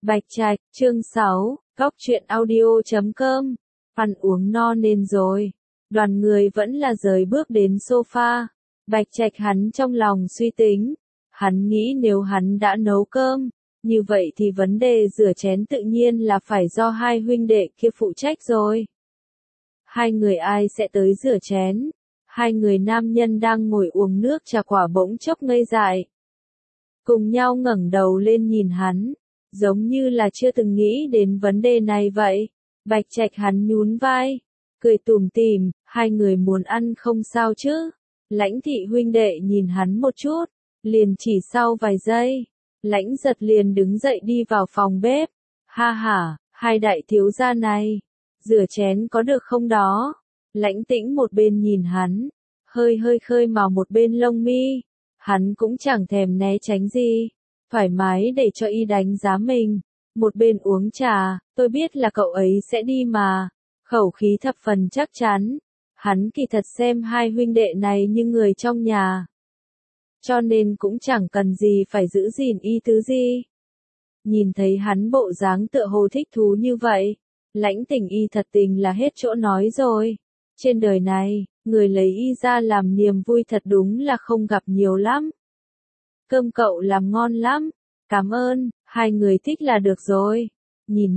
Bạch Trạch, chương 6, Góc truyện audio.com. Ăn uống no nên rồi. Đoàn người vẫn là rời bước đến sofa. Bạch Trạch hắn trong lòng suy tính. Hắn nghĩ nếu hắn đã nấu cơm, như vậy thì vấn đề rửa chén tự nhiên là phải do hai huynh đệ kia phụ trách rồi. Hai người ai sẽ tới rửa chén? Hai người nam nhân đang ngồi uống nước trà quả bỗng chốc ngây dại. Cùng nhau ngẩng đầu lên nhìn hắn, giống như là chưa từng nghĩ đến vấn đề này vậy. Bạch Trạch hắn nhún vai, cười tủm tỉm, hai người muốn ăn không sao chứ. Lãnh thị huynh đệ nhìn hắn một chút, liền chỉ sau vài giây, Lãnh giật liền đứng dậy đi vào phòng bếp. Ha ha, hai đại thiếu gia này, rửa chén có được không đó? Lãnh Tĩnh một bên nhìn hắn, hơi khơi mào một bên lông mi. Hắn cũng chẳng thèm né tránh gì, thoải mái để cho y đánh giá mình. Một bên uống trà, tôi biết là cậu ấy sẽ đi mà. Khẩu khí thập phần chắc chắn. Hắn kỳ thật xem hai huynh đệ này như người trong nhà, cho nên cũng chẳng cần gì phải giữ gìn y tứ gì. Nhìn thấy hắn bộ dáng tựa hồ thích thú như vậy, Lãnh Tình y thật tình là hết chỗ nói rồi. Trên đời này, người lấy y ra làm niềm vui thật đúng là không gặp nhiều lắm. Cơm cậu làm ngon lắm. Cảm ơn, hai người thích là được rồi. Nhìn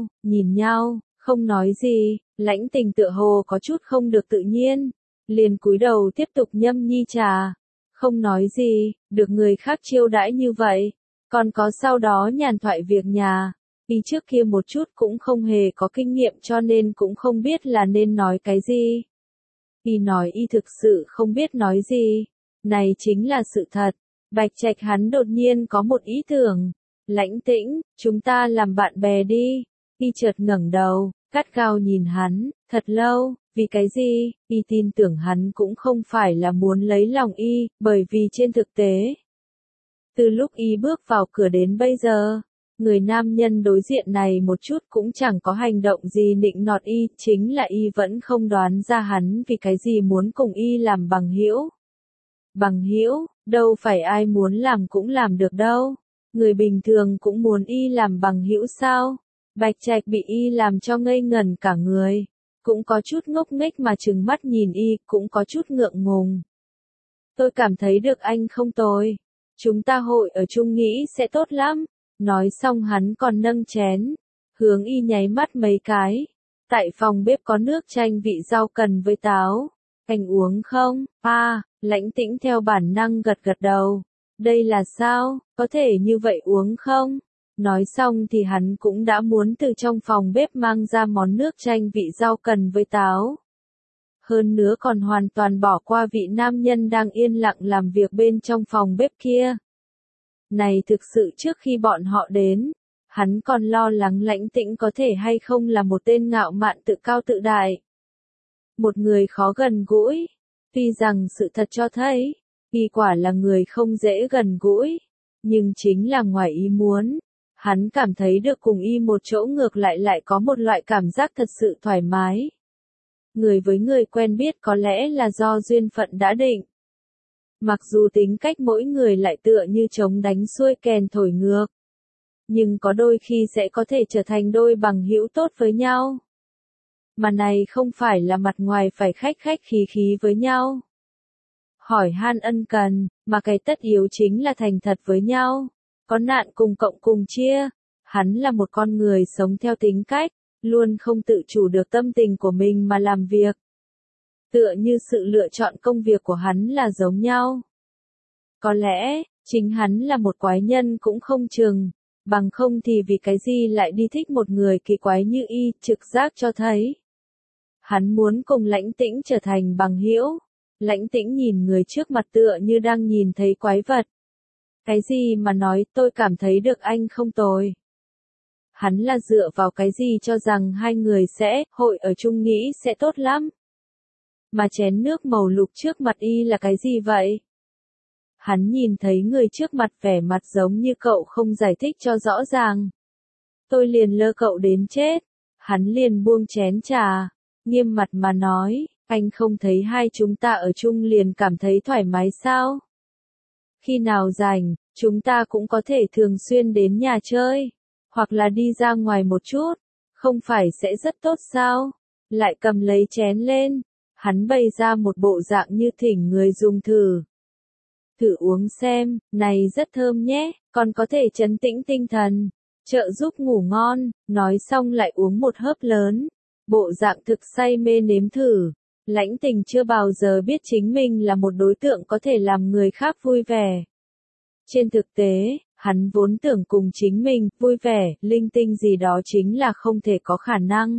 nhau, không nói gì. Lãnh Tình tựa hồ có chút không được tự nhiên, liền cúi đầu tiếp tục nhâm nhi trà. Không nói gì, được người khác chiêu đãi như vậy, còn có sau đó nhàn thoại việc nhà. Y trước kia một chút cũng không hề có kinh nghiệm cho nên cũng không biết là nên nói cái gì. Y nói y thực sự không biết nói gì. Này chính là sự thật. Bạch Trạch hắn đột nhiên có một ý tưởng. Lãnh Tĩnh, chúng ta làm bạn bè đi. Y chợt ngẩng đầu, gắt gao nhìn hắn, thật lâu. Vì cái gì? Y tin tưởng hắn cũng không phải là muốn lấy lòng y, bởi vì trên thực tế, từ lúc y bước vào cửa đến bây giờ, người nam nhân đối diện này một chút cũng chẳng có hành động gì nịnh nọt y, chính là y vẫn không đoán ra hắn vì cái gì muốn cùng y làm bằng hữu. Bằng hữu, đâu phải ai muốn làm cũng làm được đâu. Người bình thường cũng muốn y làm bằng hữu sao? Bạch Trạch bị y làm cho ngây ngẩn cả người, cũng có chút ngốc nghếch mà trừng mắt nhìn y, cũng có chút ngượng ngùng. Tôi cảm thấy được anh không tồi. Chúng ta hội ở chung nghĩ sẽ tốt lắm. Nói xong hắn còn nâng chén, hướng y nháy mắt mấy cái. Tại phòng bếp có nước chanh vị rau cần với táo. Anh uống không? Lãnh Tĩnh theo bản năng gật gật đầu. Đây là sao? Có thể như vậy uống không? Nói xong thì hắn cũng đã muốn từ trong phòng bếp mang ra món nước chanh vị rau cần với táo. Hơn nữa còn hoàn toàn bỏ qua vị nam nhân đang yên lặng làm việc bên trong phòng bếp kia. Này thực sự trước khi bọn họ đến, hắn còn lo lắng Lãnh Tĩnh có thể hay không là một tên ngạo mạn tự cao tự đại. Một người khó gần gũi. Tuy rằng sự thật cho thấy, y quả là người không dễ gần gũi, nhưng chính là ngoài ý muốn. Hắn cảm thấy được cùng y một chỗ ngược lại có một loại cảm giác thật sự thoải mái. Người với người quen biết có lẽ là do duyên phận đã định. Mặc dù tính cách mỗi người lại tựa như trống đánh xuôi kèn thổi ngược, nhưng có đôi khi sẽ có thể trở thành đôi bằng hữu tốt với nhau. Mà này không phải là mặt ngoài phải khách khí với nhau, hỏi han ân cần, mà cái tất yếu chính là thành thật với nhau. Có nạn cùng cộng cùng chia. Hắn là một con người sống theo tính cách, luôn không tự chủ được tâm tình của mình mà làm việc. Tựa như sự lựa chọn công việc của hắn là giống nhau. Có lẽ, chính hắn là một quái nhân cũng không chừng, bằng không thì vì cái gì lại đi thích một người kỳ quái như y, trực giác cho thấy. Hắn muốn cùng Lãnh Tĩnh trở thành bằng hữu. Lãnh Tĩnh nhìn người trước mặt tựa như đang nhìn thấy quái vật. Cái gì mà nói tôi cảm thấy được anh không tồi. Hắn là dựa vào cái gì cho rằng hai người sẽ hội ở chung nghĩ sẽ tốt lắm. Mà chén nước màu lục trước mặt y là cái gì vậy? Hắn nhìn thấy người trước mặt vẻ mặt giống như cậu không giải thích cho rõ ràng. Tôi liền lơ cậu đến chết. Hắn liền buông chén trà, nghiêm mặt mà nói, anh không thấy hai chúng ta ở chung liền cảm thấy thoải mái sao? Khi nào rảnh, chúng ta cũng có thể thường xuyên đến nhà chơi. hoặc là đi ra ngoài một chút, không phải sẽ rất tốt sao? Lại cầm lấy chén lên, hắn bày ra một bộ dạng như thỉnh người dùng thử. Thử uống xem, này rất thơm nhé, còn có thể trấn tĩnh tinh thần, trợ giúp ngủ ngon, nói xong lại uống một hớp lớn, bộ dạng thực say mê nếm thử. Lãnh Tình chưa bao giờ biết chính mình là một đối tượng có thể làm người khác vui vẻ. Trên thực tế, hắn vốn tưởng cùng chính mình, vui vẻ, linh tinh gì đó chính là không thể có khả năng.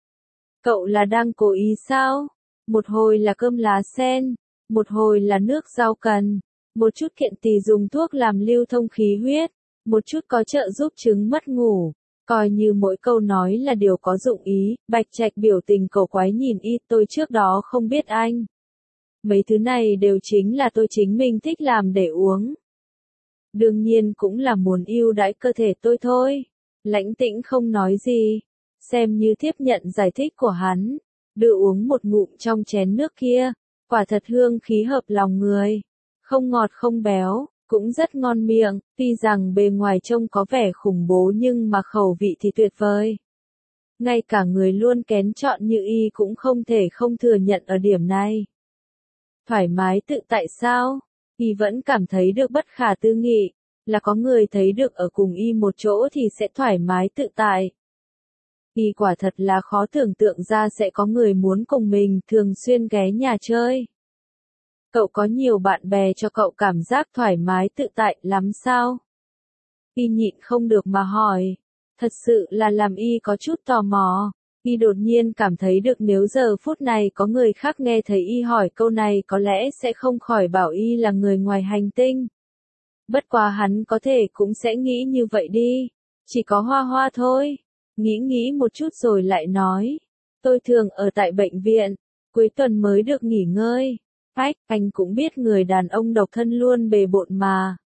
Cậu là đang cố ý sao? Một hồi là cơm lá sen, một hồi là nước rau cần, một chút kiện tỳ dùng thuốc làm lưu thông khí huyết, một chút có trợ giúp chứng mất ngủ. Coi như mỗi câu nói là điều có dụng ý, Bạch Trạch biểu tình cổ quái nhìn y, tôi trước đó không biết anh. Mấy thứ này đều chính là tôi chính mình thích làm để uống. Đương nhiên cũng là muốn ưu đãi cơ thể tôi thôi. Lãnh Tĩnh không nói gì, xem như tiếp nhận giải thích của hắn, đưa uống một ngụm trong chén nước kia, quả thật hương khí hợp lòng người, không ngọt không béo, cũng rất ngon miệng, tuy rằng bề ngoài trông có vẻ khủng bố nhưng mà khẩu vị thì tuyệt vời. Ngay cả người luôn kén chọn như y cũng không thể không thừa nhận ở điểm này. Thoải mái tự tại sao? Y vẫn cảm thấy được bất khả tư nghị, là có người thấy được ở cùng y một chỗ thì sẽ thoải mái tự tại. Y quả thật là khó tưởng tượng ra sẽ có người muốn cùng mình thường xuyên ghé nhà chơi. Cậu có nhiều bạn bè cho cậu cảm giác thoải mái tự tại lắm sao? Y nhịn không được mà hỏi. Thật sự là làm y có chút tò mò. Y đột nhiên cảm thấy được nếu giờ phút này có người khác nghe thấy y hỏi câu này có lẽ sẽ không khỏi bảo y là người ngoài hành tinh. Bất quá hắn có thể cũng sẽ nghĩ như vậy đi. Chỉ có Hoa Hoa thôi. Nghĩ một chút rồi lại nói. Tôi thường ở tại bệnh viện. Cuối tuần mới được nghỉ ngơi. Ách, anh cũng biết người đàn ông độc thân luôn bề bộn mà.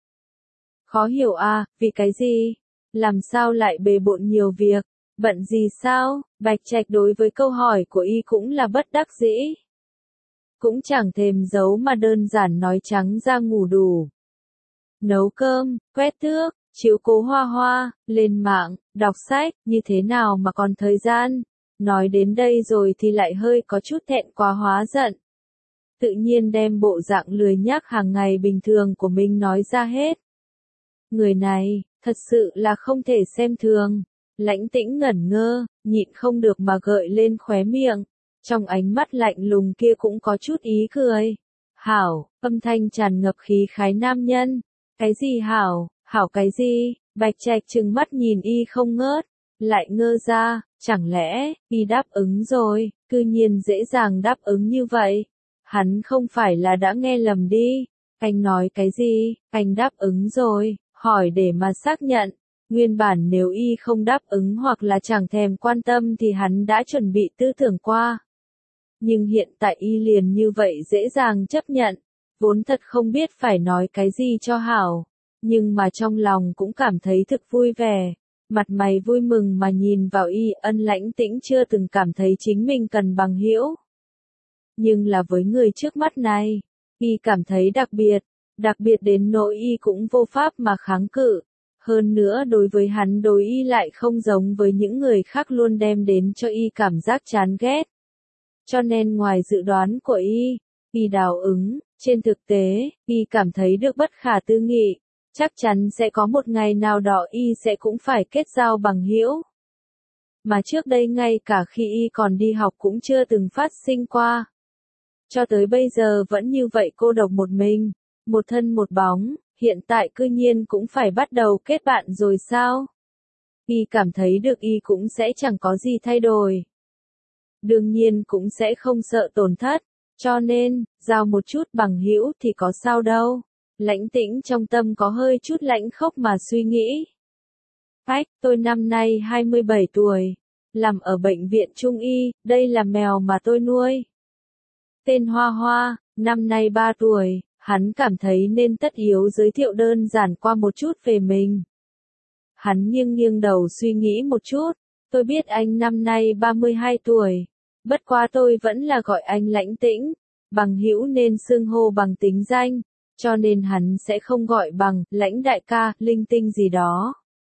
Khó hiểu à, vì cái gì? Làm sao lại bề bộn nhiều việc? Bận gì sao? Bạch Trạch đối với câu hỏi của y cũng là bất đắc dĩ. Cũng chẳng thèm giấu mà đơn giản nói trắng ra ngủ đủ. Nấu cơm, quét tước, chiếu cố Hoa Hoa, lên mạng, đọc sách, như thế nào mà còn thời gian? Nói đến đây rồi thì lại hơi có chút thẹn quá hóa giận. Tự nhiên đem bộ dạng lười nhác hàng ngày bình thường của mình nói ra hết. Người này, thật sự là không thể xem thường. Lãnh Tĩnh ngẩn ngơ, nhịn không được mà gợi lên khóe miệng. Trong ánh mắt lạnh lùng kia cũng có chút ý cười. Hảo, âm thanh tràn ngập khí khái nam nhân. Cái gì hảo, hảo cái gì? Bạch Trạch trừng mắt nhìn y không ngớt. Lại ngơ ra, chẳng lẽ, y đáp ứng rồi, cư nhiên dễ dàng đáp ứng như vậy. Hắn không phải là đã nghe lầm đi. Anh nói cái gì? Anh đáp ứng rồi, hỏi để mà xác nhận. Nguyên bản nếu y không đáp ứng hoặc là chẳng thèm quan tâm thì hắn đã chuẩn bị tư tưởng qua. Nhưng hiện tại y liền như vậy dễ dàng chấp nhận. Vốn thật không biết phải nói cái gì cho hảo. Nhưng mà trong lòng cũng cảm thấy thực vui vẻ. Mặt mày vui mừng mà nhìn vào y, Lãnh Tĩnh chưa từng cảm thấy chính mình cần bằng hữu. Nhưng là với người trước mắt này, y cảm thấy đặc biệt đến nỗi y cũng vô pháp mà kháng cự. Hơn nữa đối với hắn đối y lại không giống với những người khác luôn đem đến cho y cảm giác chán ghét. Cho nên ngoài dự đoán của y đào ứng, trên thực tế, y cảm thấy được bất khả tư nghị. Chắc chắn sẽ có một ngày nào đó y sẽ cũng phải kết giao bằng hữu. Mà trước đây ngay cả khi y còn đi học cũng chưa từng phát sinh qua. Cho tới bây giờ vẫn như vậy cô độc một mình, một thân một bóng, hiện tại cư nhiên cũng phải bắt đầu kết bạn rồi sao? Y cảm thấy được y cũng sẽ chẳng có gì thay đổi. Đương nhiên cũng sẽ không sợ tổn thất, cho nên, giao một chút bằng hữu thì có sao đâu. Lãnh Tĩnh trong tâm có hơi chút lãnh khốc mà suy nghĩ. Ách, tôi năm nay 27 tuổi, làm ở bệnh viện Trung y, đây là mèo mà tôi nuôi. Tên Hoa Hoa, năm nay 3 tuổi, hắn cảm thấy nên tất yếu giới thiệu đơn giản qua một chút về mình. Hắn nghiêng đầu suy nghĩ một chút, tôi biết anh năm nay 32 tuổi, bất quá tôi vẫn là gọi anh Lãnh Tĩnh, bằng hữu nên xưng hô bằng tính danh, cho nên hắn sẽ không gọi bằng Lãnh đại ca, linh tinh gì đó.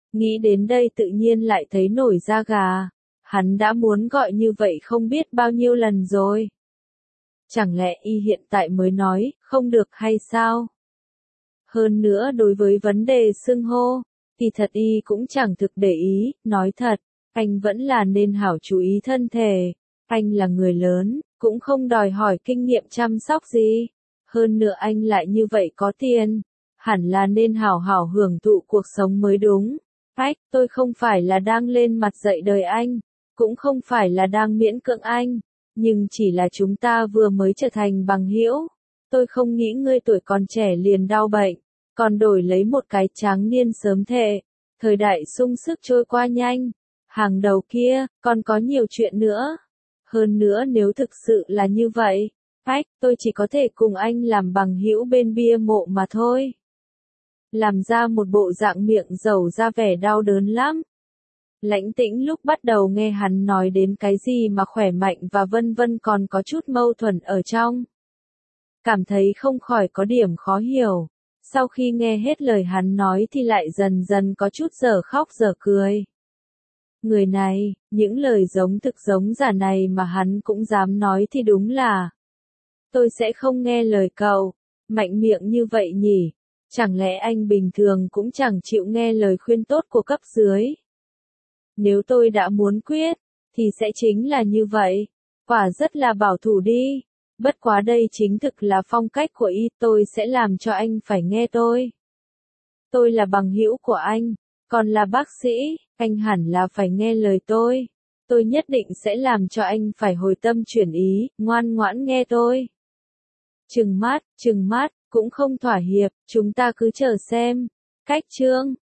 Nghĩ đến đây tự nhiên lại thấy nổi da gà. Hắn đã muốn gọi như vậy không biết bao nhiêu lần rồi. Chẳng lẽ y hiện tại mới nói, không được hay sao? Hơn nữa đối với vấn đề xưng hô, thì thật y cũng chẳng thực để ý, nói thật, anh vẫn là nên hảo chú ý thân thể. Anh là người lớn, cũng không đòi hỏi kinh nghiệm chăm sóc gì. Hơn nữa anh lại như vậy có tiền, hẳn là nên hảo hảo hưởng thụ cuộc sống mới đúng. Ách, tôi không phải là đang lên mặt dạy đời anh, cũng không phải là đang miễn cưỡng anh, nhưng chỉ là chúng ta vừa mới trở thành bằng hữu. Tôi không nghĩ ngươi tuổi còn trẻ liền đau bệnh, còn đổi lấy một cái tráng niên sớm thệ. Thời đại sung sức trôi qua nhanh, hàng đầu kia, còn có nhiều chuyện nữa. Hơn nữa nếu thực sự là như vậy, ách, tôi chỉ có thể cùng anh làm bằng hữu bên bia mộ mà thôi. Làm ra một bộ dạng miệng dầu ra vẻ đau đớn lắm. Lãnh Tĩnh lúc bắt đầu nghe hắn nói đến cái gì mà khỏe mạnh và vân vân còn có chút mâu thuẫn ở trong. Cảm thấy không khỏi có điểm khó hiểu. Sau khi nghe hết lời hắn nói thì lại dần dần có chút dở khóc dở cười. Người này, những lời giống thực giống giả này mà hắn cũng dám nói thì đúng là. Tôi sẽ không nghe lời cậu. Mạnh miệng như vậy nhỉ? Chẳng lẽ anh bình thường cũng chẳng chịu nghe lời khuyên tốt của cấp dưới? Nếu tôi đã muốn quyết, thì sẽ chính là như vậy. Quả rất là bảo thủ đi. Bất quá đây chính thực là phong cách của y, tôi sẽ làm cho anh phải nghe tôi. Tôi là bằng hữu của anh, còn là bác sĩ, anh hẳn là phải nghe lời tôi. Tôi nhất định sẽ làm cho anh phải hồi tâm chuyển ý, ngoan ngoãn nghe tôi. Trừng mắt, cũng không thỏa hiệp, chúng ta cứ chờ xem. Cách chương